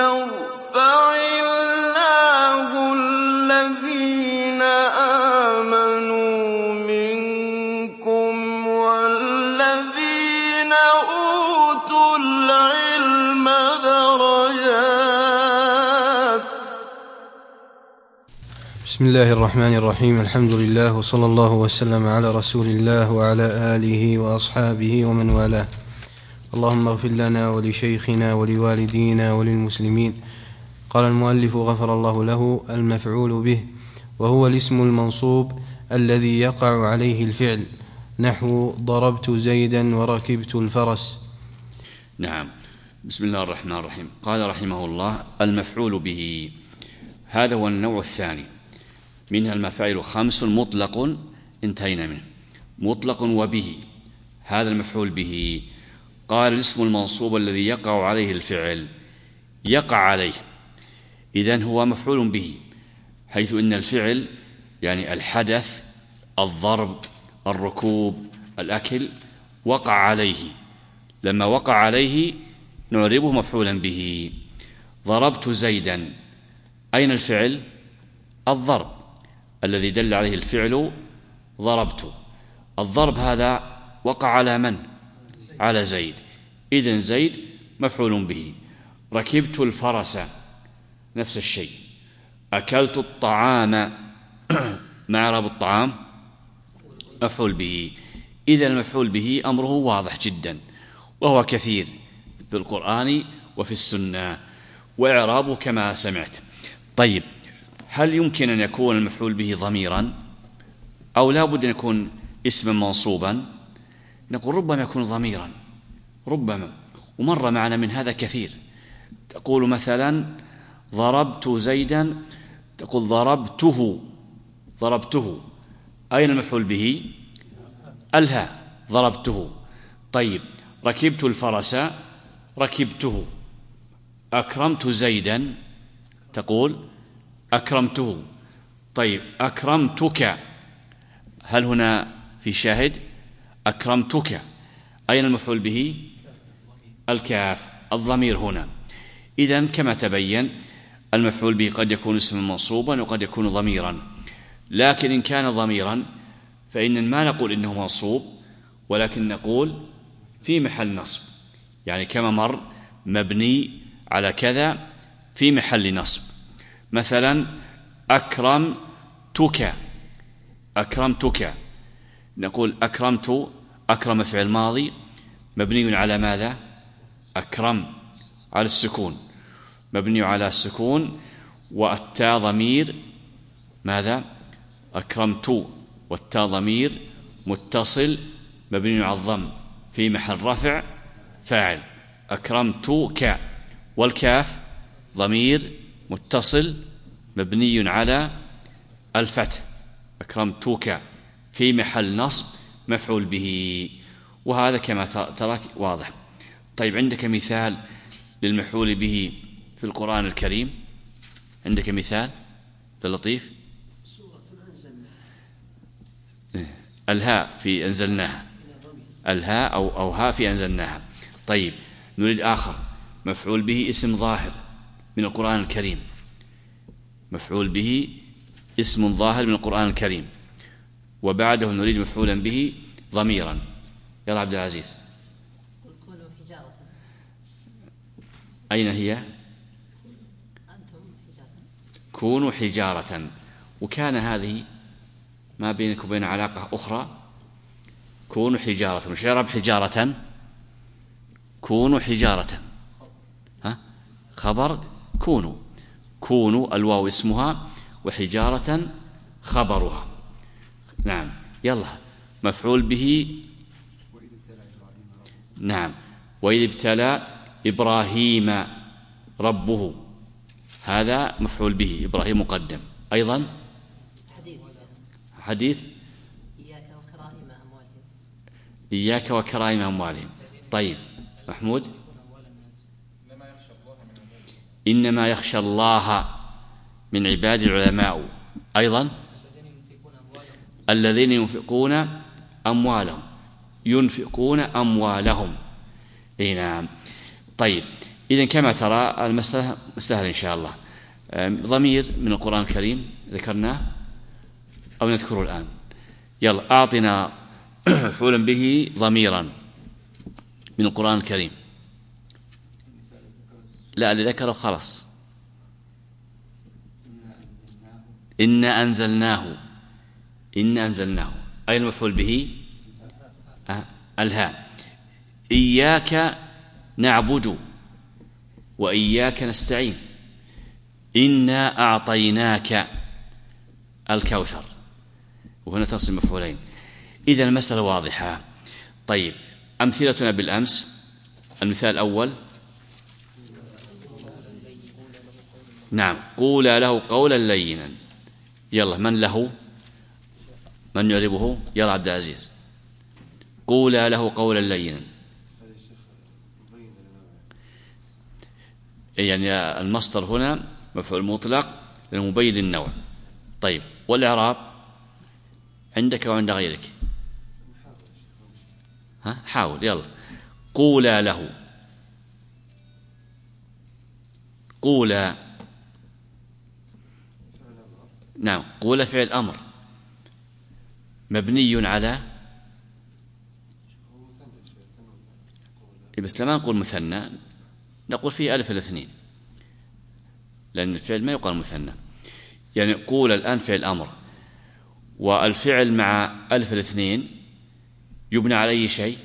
يرفع الله الذين آمنوا منكم والذين أوتوا العلم درجات. بسم الله الرحمن الرحيم. الحمد لله وصلى الله وسلم على رسول الله وعلى آله وأصحابه ومن والاه. اللهم اغفر لنا ولشيخنا ولوالدينا وللمسلمين. قال المؤلف غفر الله له: المفعول به وهو الاسم المنصوب الذي يقع عليه الفعل، نحو ضربت زيدا وركبت الفرس. نعم. بسم الله الرحمن الرحيم. قال رحمه الله: المفعول به، هذا هو النوع الثاني منها. المفاعل 5 مطلق انتهينا منه، مطلق وبه، هذا المفعول به. قال: الاسم المنصوب الذي يقع عليه الفعل، يقع عليه، إذن هو مفعول به، حيث إن الفعل يعني الحدث، الضرب، الركوب، الأكل، وقع عليه. لما وقع عليه نعربه مفعولا به. ضربت زيدا، أين الفعل؟ الضرب الذي دل عليه الفعل ضربت. الضرب هذا وقع على من؟ على زيد، إذن زيد مفعول به. ركبت الفرس، نفس الشيء. أكلت الطعام، ما إعراب الطعام؟ مفعول به. إذن المفعول به أمره واضح جدا، وهو كثير في القرآن وفي السنة، وإعرابه كما سمعت. طيب، هل يمكن أن يكون المفعول به ضميرا أو لا بد أن يكون اسما منصوبا؟ نقول ربما يكون ضميرا، ربما، ومر معنا من هذا كثير. تقول مثلا ضربت زيدا، تقول ضربته، أين المفعول به؟ الهاء، ضربته. طيب، ركبت الفرس، ركبته. أكرمت زيدا، تقول أكرمته. طيب، أكرمتك، هل هنا في شاهد؟ أكرمتك، أين المفعول به؟ الكاف، الضمير هنا. إذن كما تبين المفعول به قد يكون اسما منصوبا وقد يكون ضميرا، لكن إن كان ضميرا فإن ما نقول إنه منصوب، ولكن نقول في محل نصب، يعني كما مر مبني على كذا في محل نصب. مثلا أكرمتك، نقول أكرم فعل ماضي مبني على ماذا؟ أكرم على السكون، مبني على السكون، والتاء ضمير ماذا؟ أكرمت، والتاء ضمير متصل مبني على الضم في محل رفع فاعل. أكرمتك، والكاف ضمير متصل مبني على الفتح، أكرمتك في محل نصب مفعول به، وهذا كما تراك واضح. طيب، عندك مثال للمفعول به في القرآن الكريم؟ عندك مثال لطيف؟ الهاء في أنزلناها، الهاء أو هاء في أنزلناها. طيب، نريد آخر، مفعول به اسم ظاهر من القرآن الكريم، مفعول به اسم ظاهر من القرآن الكريم، وبعده نريد مفعولا به ضميرا. يلا عبد العزيز، أين هي؟ كونوا حجارة، وكان هذه ما بينك وبين علاقة أخرى. كونوا حجارة، مش يرب حجارة، كونوا حجارة، خبر كونوا الواو اسمها وحجارة خبرها. نعم، يلا مفعول به. نعم، وإذ ابتلى إبراهيم ربه، هذا مفعول به، إبراهيم مقدم. أيضا حديث إياك وكرائم أموالهم. طيب، محمود، إنما يخشى الله من عباد العلماء. أيضا الذين ينفقون أموالهم. نعم. طيب، إذن كما ترى المسألة مستهلة إن شاء الله. ضمير من القرآن الكريم ذكرناه أو نذكره الآن؟ يلا أعطنا مفعولا به ضميرا من القرآن الكريم. لا، اللي ذكره خلاص. إنا أنزلناه. إنا أنزلناه. أي المفعول به؟ الهاء. إياك نعبد وإياك نستعين. إنا أعطيناك الكوثر، وهنا تصل مفعولين. إذا المسألة واضحة. طيب، أمثلتنا بالأمس. المثال الأول: نعم، قولا له قولا لينا. يلا، من له؟ من يعربه؟ يلا عبد العزيز. قولا له قولا لينا، يعني المصدر هنا مفعول مطلق لأنه مبين للنوع. طيب، والإعراب عندك وعند غيرك؟ حاول. يلا، قولا له. قولا، نعم، قولا فعل أمر مبني على، بس لما نقول مثنى نقول فيه ألف الاثنين، لأن الفعل ما يقال مثنى. يعني قول الآن فعل أمر، والفعل مع ألف الاثنين يبنى على أي شيء؟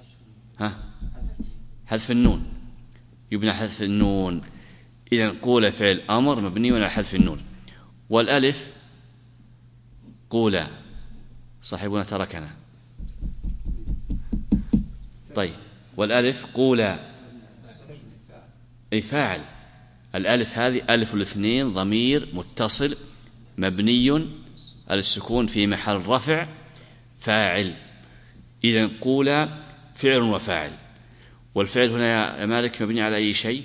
حذف النون. يبنى حذف النون. إذن قول فعل أمر مبني على حذف النون. والألف قولا، صاحبنا تركنا. طيب، والألف قولا أي فاعل. الألف هذه ألف الاثنين ضمير متصل مبني على السكون في محل رفع فاعل. إذن قولا فعل وفاعل. والفعل هنا يا مالك مبني على أي شيء؟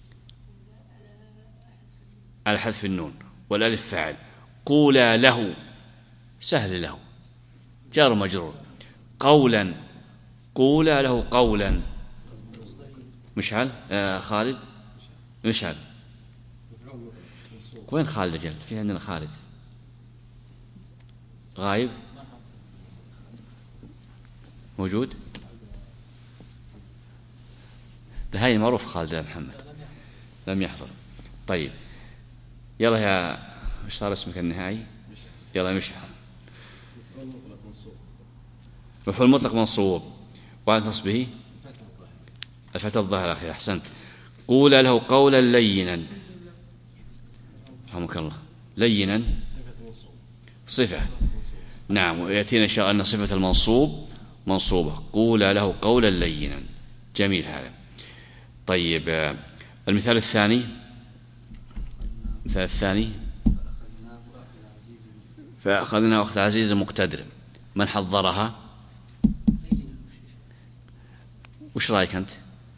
على حذف النون. والألف فاعل. قولا له سهل، له جار مجرور. قولا، قولا له قولا. مشعل خالد، مشعل وين خالد؟ أجل في عندنا خالد غايب. موجود؟ ده هاي معروف خالد يا محمد، لم يحضر. طيب، يلا يا مش صار اسمك النهائي؟ يلا مشعل. مفعول مطلق منصوب وعلى نصبه الفتى الظاهر. أخي أحسنت. قول له قولا لينا. رحمك الله. لينا صفة، نعم، ويأتينا إن شاء الله أن صفة المنصوب منصوبة. قول له قولا لينا. جميل هذا. طيب، المثال الثاني. المثال الثاني: فأخذنا أخذ عزيز مقتدر. من حضرها؟ وش رأيك أنت؟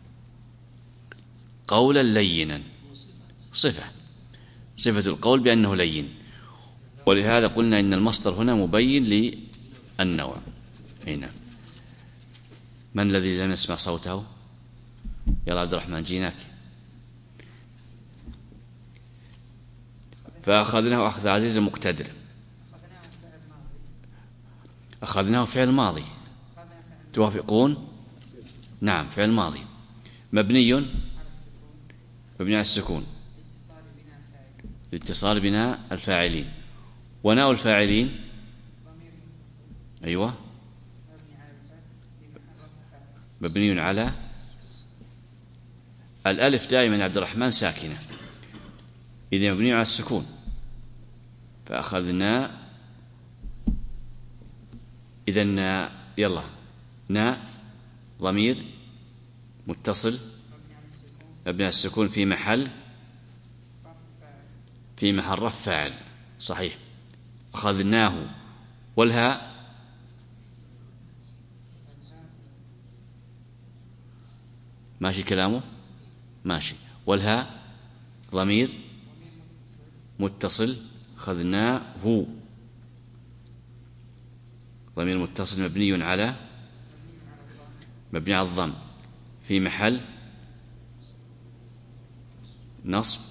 قولا لينا صفة القول بأنه لين، ولهذا قلنا إن المصدر هنا مبين للنوع. هنا من الذي لم يسمع صوته؟ يلا عبد الرحمن جيناك. فأخذناه أخذ عزيز مقتدر. أخذناه فعل ماضي. توافقون؟ نعم، فعل ماضي مبني على السكون لاتصال بناء الفاعلين. وناء الفاعلين أيوة مبني على الألف دائما عبد الرحمن ساكنة، إذا مبني على السكون. فأخذنا إذن يلا نا ضمير متصل مبني على السكون في محل رفع فاعل. صحيح. أخذناه. والهاء ماشي كلامه؟ ماشي. والهاء ضمير متصل. أخذناه ضمير متصل مبني على الضم في محل نصب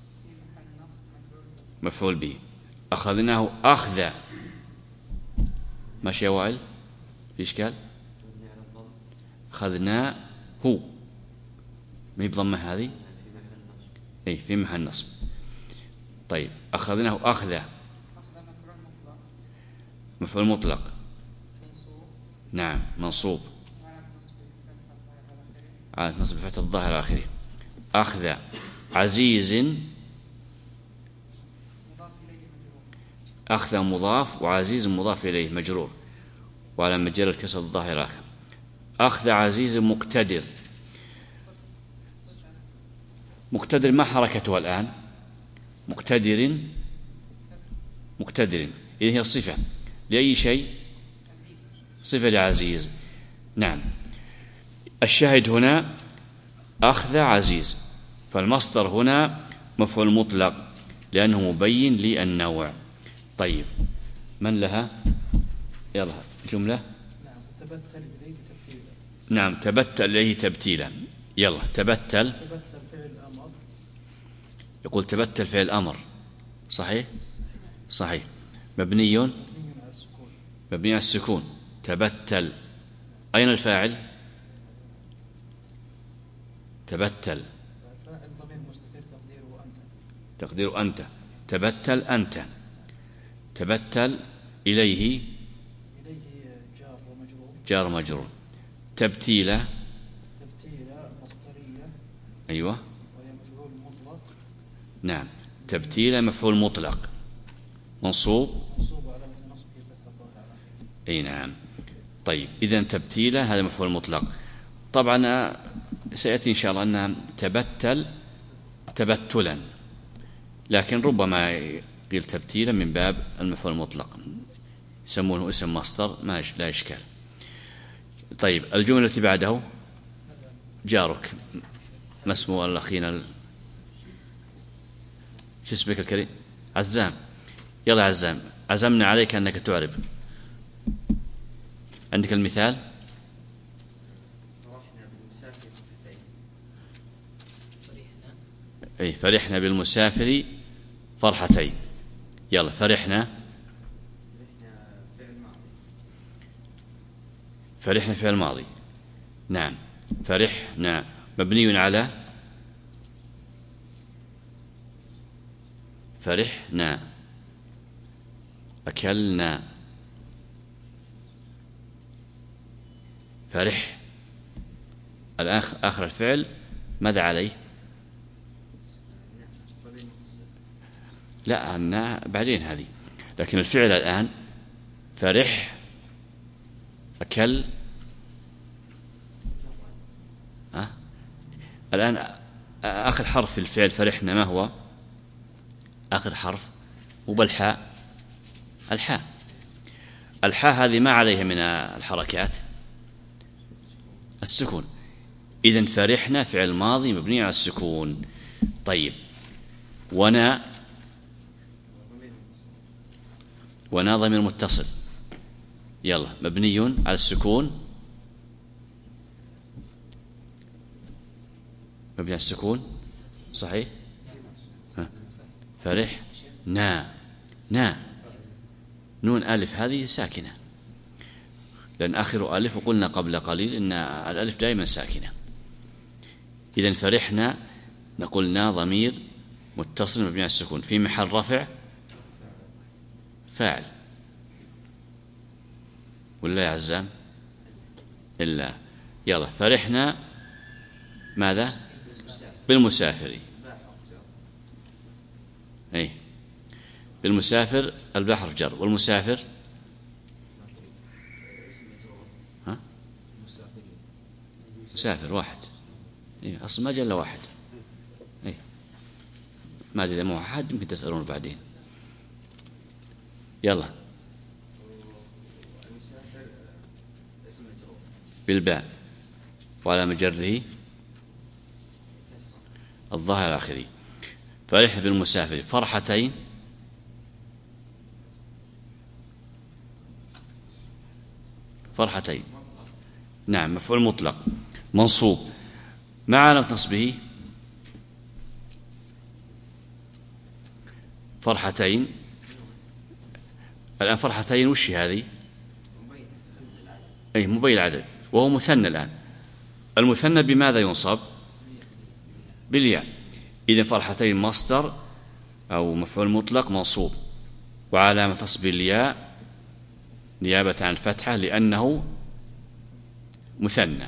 مفعول به. أخذناه أخذ، ماشي يا وائل؟ في إشكال؟ أخذناه هو، ما هي بضمة هذه؟ أي في محل نصب. طيب أخذناه أخذ مفعول مطلق، نعم منصوب على نصب فتح الظاهر على آخره. أخذ عزيز، أخذ مضاف وعزيز مضاف إليه مجرور وعلى مجرى الكسر الظاهر آخر. أخذ عزيز مقتدر، مقتدر ما حركته الآن؟ مقتدر، مقتدر إذن هي الصفة لأي شيء؟ صفة لعزيز. نعم. الشاهد هنا أخذ عزيز، فالمصدر هنا مفعول مطلق لأنه مبين للنوع. طيب من لها؟ يلا جملة. نعم تبتل إليه تبتيلا. يلا تبتل، يقول تبتل فعل أمر، صحيح؟ صحيح. مبني على السكون. تبتل، أين الفاعل؟ تبتل تقدير أنت. تبتل أنت. تبتل إليه جار مجرور. تبتيلة مصدرية، أيوة، وهي مفعول مطلق. نعم تبتيلة مفعول مطلق منصوب على نصبه فتح الظاهر. أي نعم. طيب إذن تبتيلة هذا مفعول مطلق. طبعا سيأتي إن شاء الله أنها تبتل تبتلا، لكن ربما قيل تبتيلا من باب المفعول المطلق، يسمونه اسم مصدر لا إشكال. طيب الجملة التي بعده جارك، ما اسمه الأخينا شو اسمك الكريم؟ عزام. يلا عزام، عزمنا عليك أنك تعرب. عندك المثال؟ أي فرحنا بالمسافر فرحتين. يلا فرحنا، فرحنا فعل ماضي. نعم فرحنا مبني على فرحنا. أكلنا فرح، آخر الفعل ماذا عليه؟ لا أنا بعدين هذه، لكن الفعل الآن فرح أكل. الآن آخر حرف في الفعل فرحنا ما هو؟ آخر حرف مو بالحاء، الحاء. الحاء هذه ما عليها من الحركات السكون. إذن فرحنا فعل ماضي مبني على السكون. طيب ونا ضمير متصل، يلا مبني على السكون، مبني على السكون صحيح. فرح نا نون ألف هذه ساكنة، لأن آخر ألف، وقلنا قبل قليل إن الألف دائما ساكنة. إذن فرحنا نقول نا ضمير متصل مبني على السكون في محل رفع فاعل، ولا يا عزام؟ إلا. يلا فرحنا ماذا؟ بالمسافر. أي بالمسافر البحر جر، والمسافر مسافر واحد. إيه أصلا ما جاء إلا واحد. إيه ما أدري إذا مو واحد يمكن تسألون بعدين. يلا بالباء وعلى مجره الظاهر الآخري. فرح بالمسافر فرحتين، فرحتين نعم مفعول مطلق منصوب مع علامة نصبه فرحتين. الآن فرحتين وش هذه؟ أي مبين العدد، وهو مثنى. الآن المثنى بماذا ينصب؟ بالياء. إذن فرحتين مصدر أو مفعول مطلق منصوب، وعلامة نصب الياء نيابة عن الفتحة لأنه مثنى،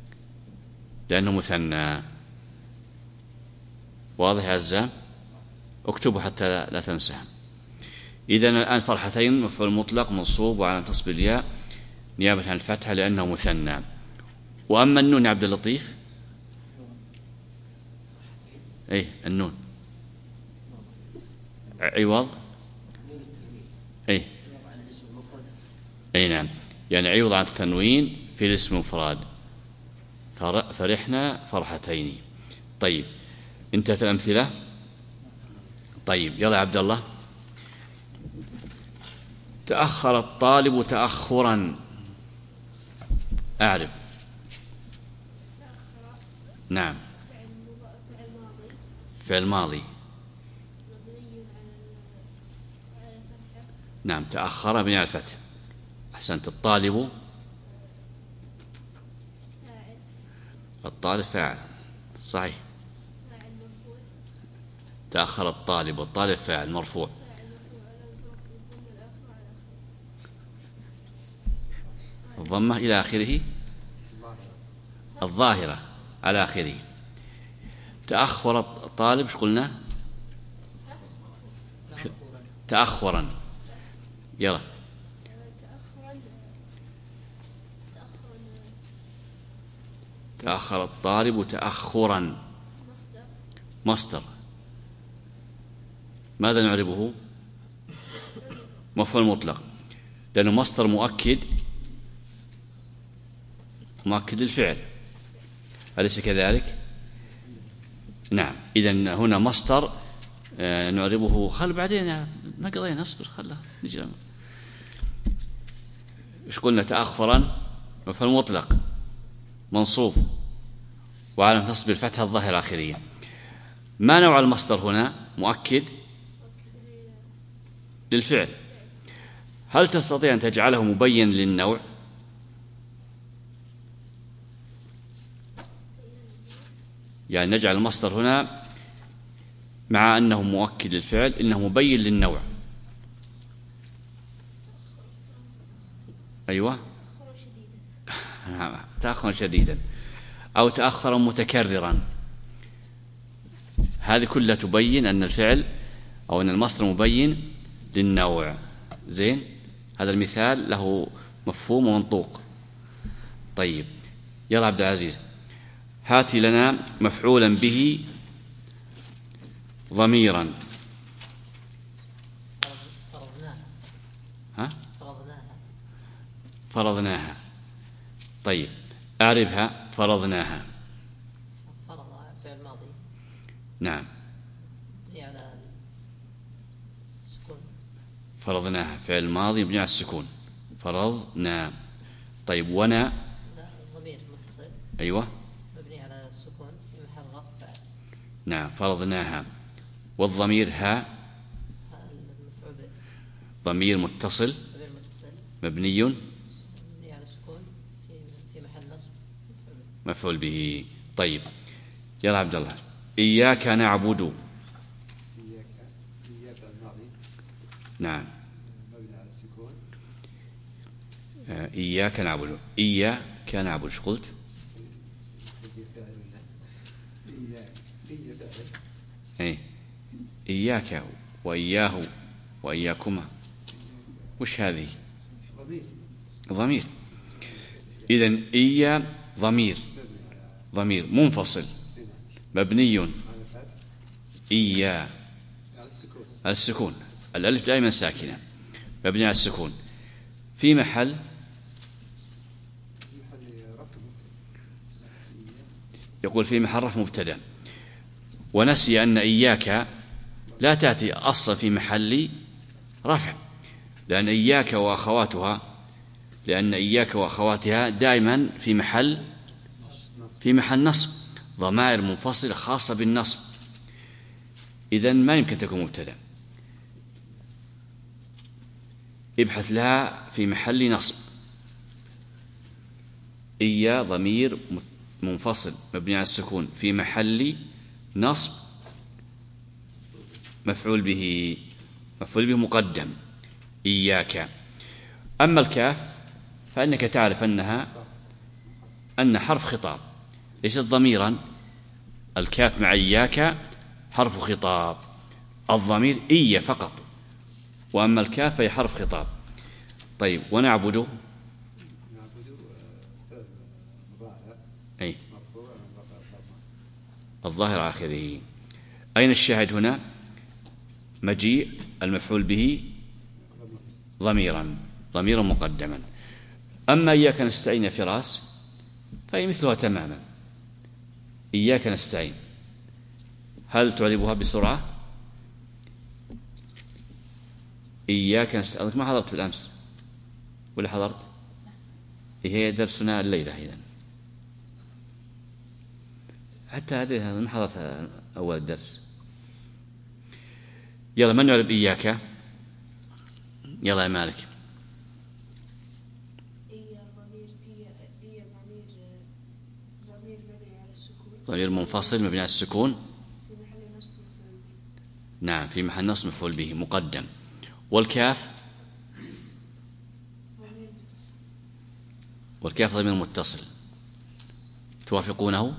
واضح يا عزام؟ اكتبوا حتى لا تنسى. إذن الآن فرحتين مفعول مطلق منصوب وعلامة نصب الياء نيابة عن الفتحة لأنه مثنى. وأما النون يا عبد اللطيف، أي النون عوض، أي نعم، يعني عوض عن التنوين في الاسم المفرد. فرحنا فرحتين. طيب انتهت الأمثلة. طيب يلا يا عبد الله. تأخر الطالب تأخرا، أعرف. نعم، فعل ماضي. نعم، تأخر مبني على الفتح. أحسنت. الطالب، الطالب فاعل، صحيح. تأخر الطالب، والطالب فاعل مرفوع. الضمة إلى آخره، الظاهرة على آخره. تأخر الطالب، ايش قلنا؟ تأخرا. يلا. تأخر الطالب تأخرا، مصدر. ماذا نعربه؟ مفعول مطلق، لأنه مصدر مؤكد للفعل، أليس كذلك؟ نعم. إذن هنا مصدر نعربه. خل بعدين ما قضينا، اصبر خله نجي. ايش قلنا؟ تأخرا مفعول مطلق منصوب وعلامة نصب الفتحة الظاهرة آخرية. ما نوع المصدر هنا؟ مؤكد للفعل. هل تستطيع أن تجعله مبين للنوع؟ يعني نجعل المصدر هنا مع أنه مؤكد للفعل إنه مبين للنوع. أيوة، تأخرا شديدا أو تأخرا متكررا، هذه كلها تبين أن الفعل أو أن المصدر مبين للنوع. زين، هذا المثال له مفهوم ومنطوق. طيب يلا عبد العزيز، هاتي لنا مفعولا به ضميرا. فرضناها. طيب أعرفها. فرضناها. فرض فعل ماضي. نعم. على السكون. فرضناها فعل ماضي مبني على السكون. فرضنا. طيب ونا. ضمير متصل. أيوة، مبني على السكون في محل رفع فاعل. نعم، فرضناها. والضمير ها. ضمير متصل مبني على السكون في محل نصب مفعول به. طيب يلا عبد الله. إياك نعبد. إياك الماضي. نعم، مبني على السكون. إياك نعبد. إياك نعبد، ايش قلت؟ إياك وإياه وإياكما، وش هذه؟ ضمير. إذن إيا ضمير منفصل مبني إيا السكون، الألف دائما ساكنة، مبني على السكون في محل يقول في محل رفع مبتدأ. ونسي أن إياك لا تأتي أصلا في محل رفع، لأن إياك وأخواتها دائما في محل نصب، ضمائر منفصلة خاصة بالنصب، إذن ما يمكن تكون مبتدأ. ابحث لها في محل نصب. إيا ضمير منفصل مبني على السكون في محل نصب مفعول به مقدم إياك. أما الكاف فإنك تعرف أن حرف خطاب ليست ضميرا. الكاف مع إياك حرف خطاب، الضمير إيا فقط، وأما الكاف فهي حرف خطاب. طيب ونعبد نعبد فعل مضارع أي مرفوع رفع الضمة. الظاهر آخره. أين الشاهد هنا؟ مجيء المفعول به ضميرا مقدما. أما إياك نستعين يا فراس فهي مثلها تماما. إياك نستعين، هل تعربها بسرعة؟ إياك نستعين. ما حضرت بالأمس ولا حضرت؟ هي درسنا الليلة إذن. حتى هذه ما حضرت أول الدرس. يلا من يعرب إياك؟ يلا يا مالك. ضمير منفصل مبني على السكون. نعم في محل نصب مفعول به مقدم. والكاف ضمير متصل توافقونه؟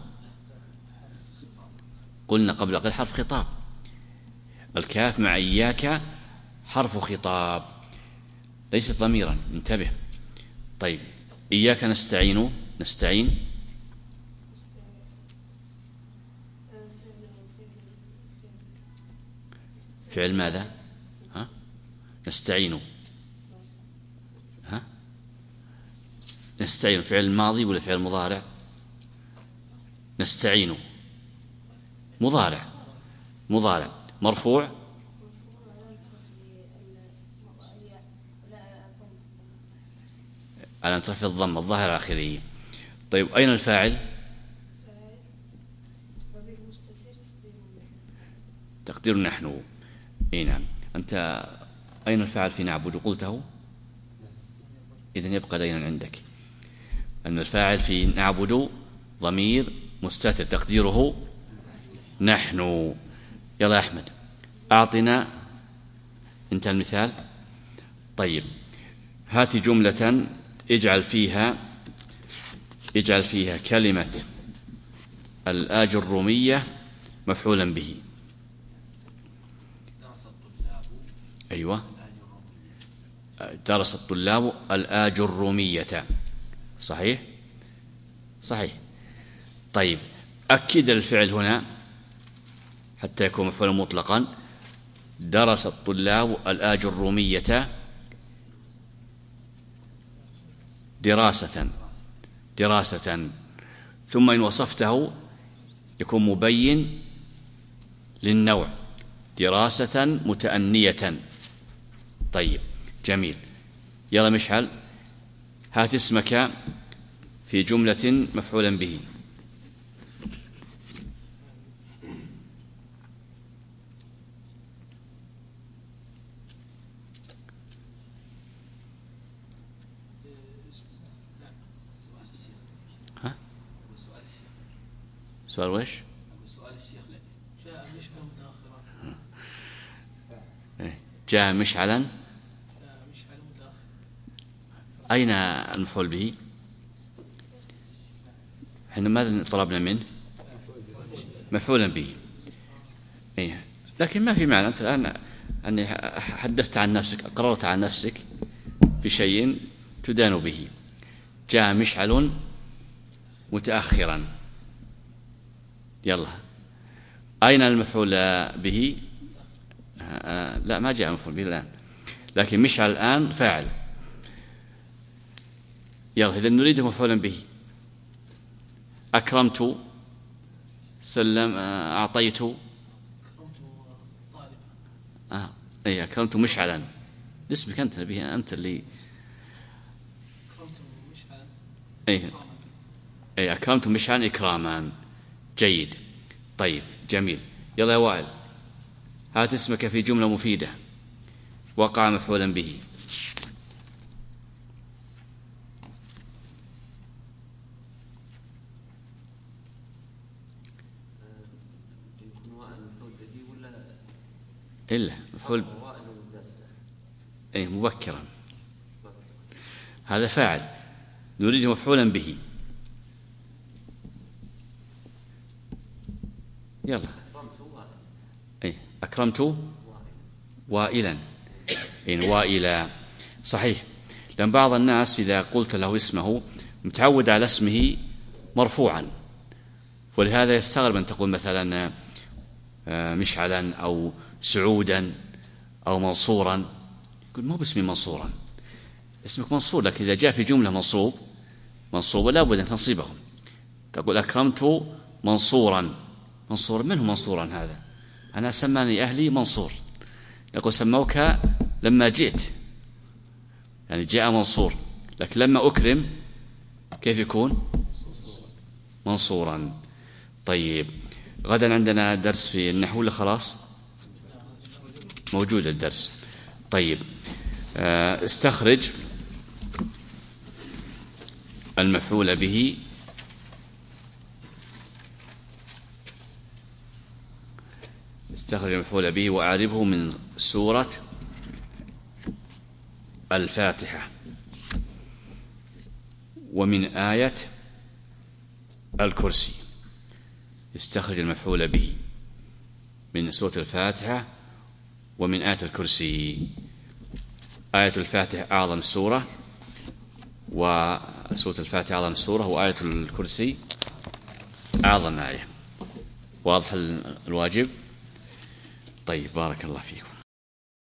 قلنا قبل قليل حرف خطاب. الكاف مع إياك حرف خطاب ليست ضميرا، انتبه. طيب إياك نستعين فعل ماذا؟ نستعين فعل ماضي ولا فعل مضارع؟ نستعين مضارع مرفوع على أن ترفع الضم الظاهر آخره. طيب أين الفاعل؟ تقدير نحن. إيه نعم. أنت أين الفاعل في نعبد؟ قلته، إذن يبقى دينا عندك أن الفاعل في نعبد ضمير مستتر تقديره نحن. يلا يا أحمد أعطنا انتهى المثال. طيب هات جملة اجعل فيها كلمة الآجرمية مفعولا به. أيوة درس الطلاب الآجرمية. صحيح. طيب أكد الفعل هنا حتى يكون مفعولا مطلقا. درس الطلاب الآجرمية دراسة ثم إن وصفته يكون مبين للنوع دراسة متأنية. طيب جميل. يلا مشعل هات اسمك في جملة مفعولا به. سؤال وش؟ سؤال الشيخ لك جاء مشعل متأخرا. جاء مشعلا متأخرا. أين المفعول به؟ احنا ماذا طلبنا منه؟ مفعولا به. إيه. لكن ما في معنى أنت الآن أني حدثت عن نفسك أقررت عن نفسك بشيء تدان به. جاء مشعل متأخرا. يلا أين المفعول به؟ لا ما جاء المفعول به الآن، لكن مشعل الآن فاعل. يلا إذا نريد مفعولا به. أكرمت سلم أعطيت أي أكرمت مشعلا اسمك أنت نبيه أنت اللي أي أكرمت مشعلا إكراما. جيد. طيب جميل. يلا يا وائل هات اسمك في جملة مفيدة وقع مفعولا به. إلا مفعول أي مبكرا، هذا فاعل نريد مفعولا به. يلا أي أكرمت وائلا، إن وائلا صحيح، لأن بعض الناس إذا قلت له اسمه متعود على اسمه مرفوعا، ولهذا يستغرب أن تقول مثلا مشعلا أو سعودا أو منصورا، يقول مو باسمي منصورا، اسمك منصور، لكن إذا جاء في جملة منصوب لا بد أن تنصيبه. تقول أكرمت منصورا، منصور من هو منصورا هذا؟ أنا سماني أهلي منصور، يقول سموك لما جئت، يعني جاء منصور، لكن لما أكرم كيف يكون؟ منصورا. طيب غدا عندنا درس في النحو ولا خلاص؟ موجود الدرس. طيب استخرج المفعول به وأعربه من سورة الفاتحة ومن آية الكرسي. استخرج المفعول به من سورة الفاتحة ومن آية الكرسي. آية الفاتحة أعظم سورة، وسورة الفاتحة أعظم سورة، وآية الكرسي أعظم آية. واضح الواجب؟ طيب بارك الله فيكم.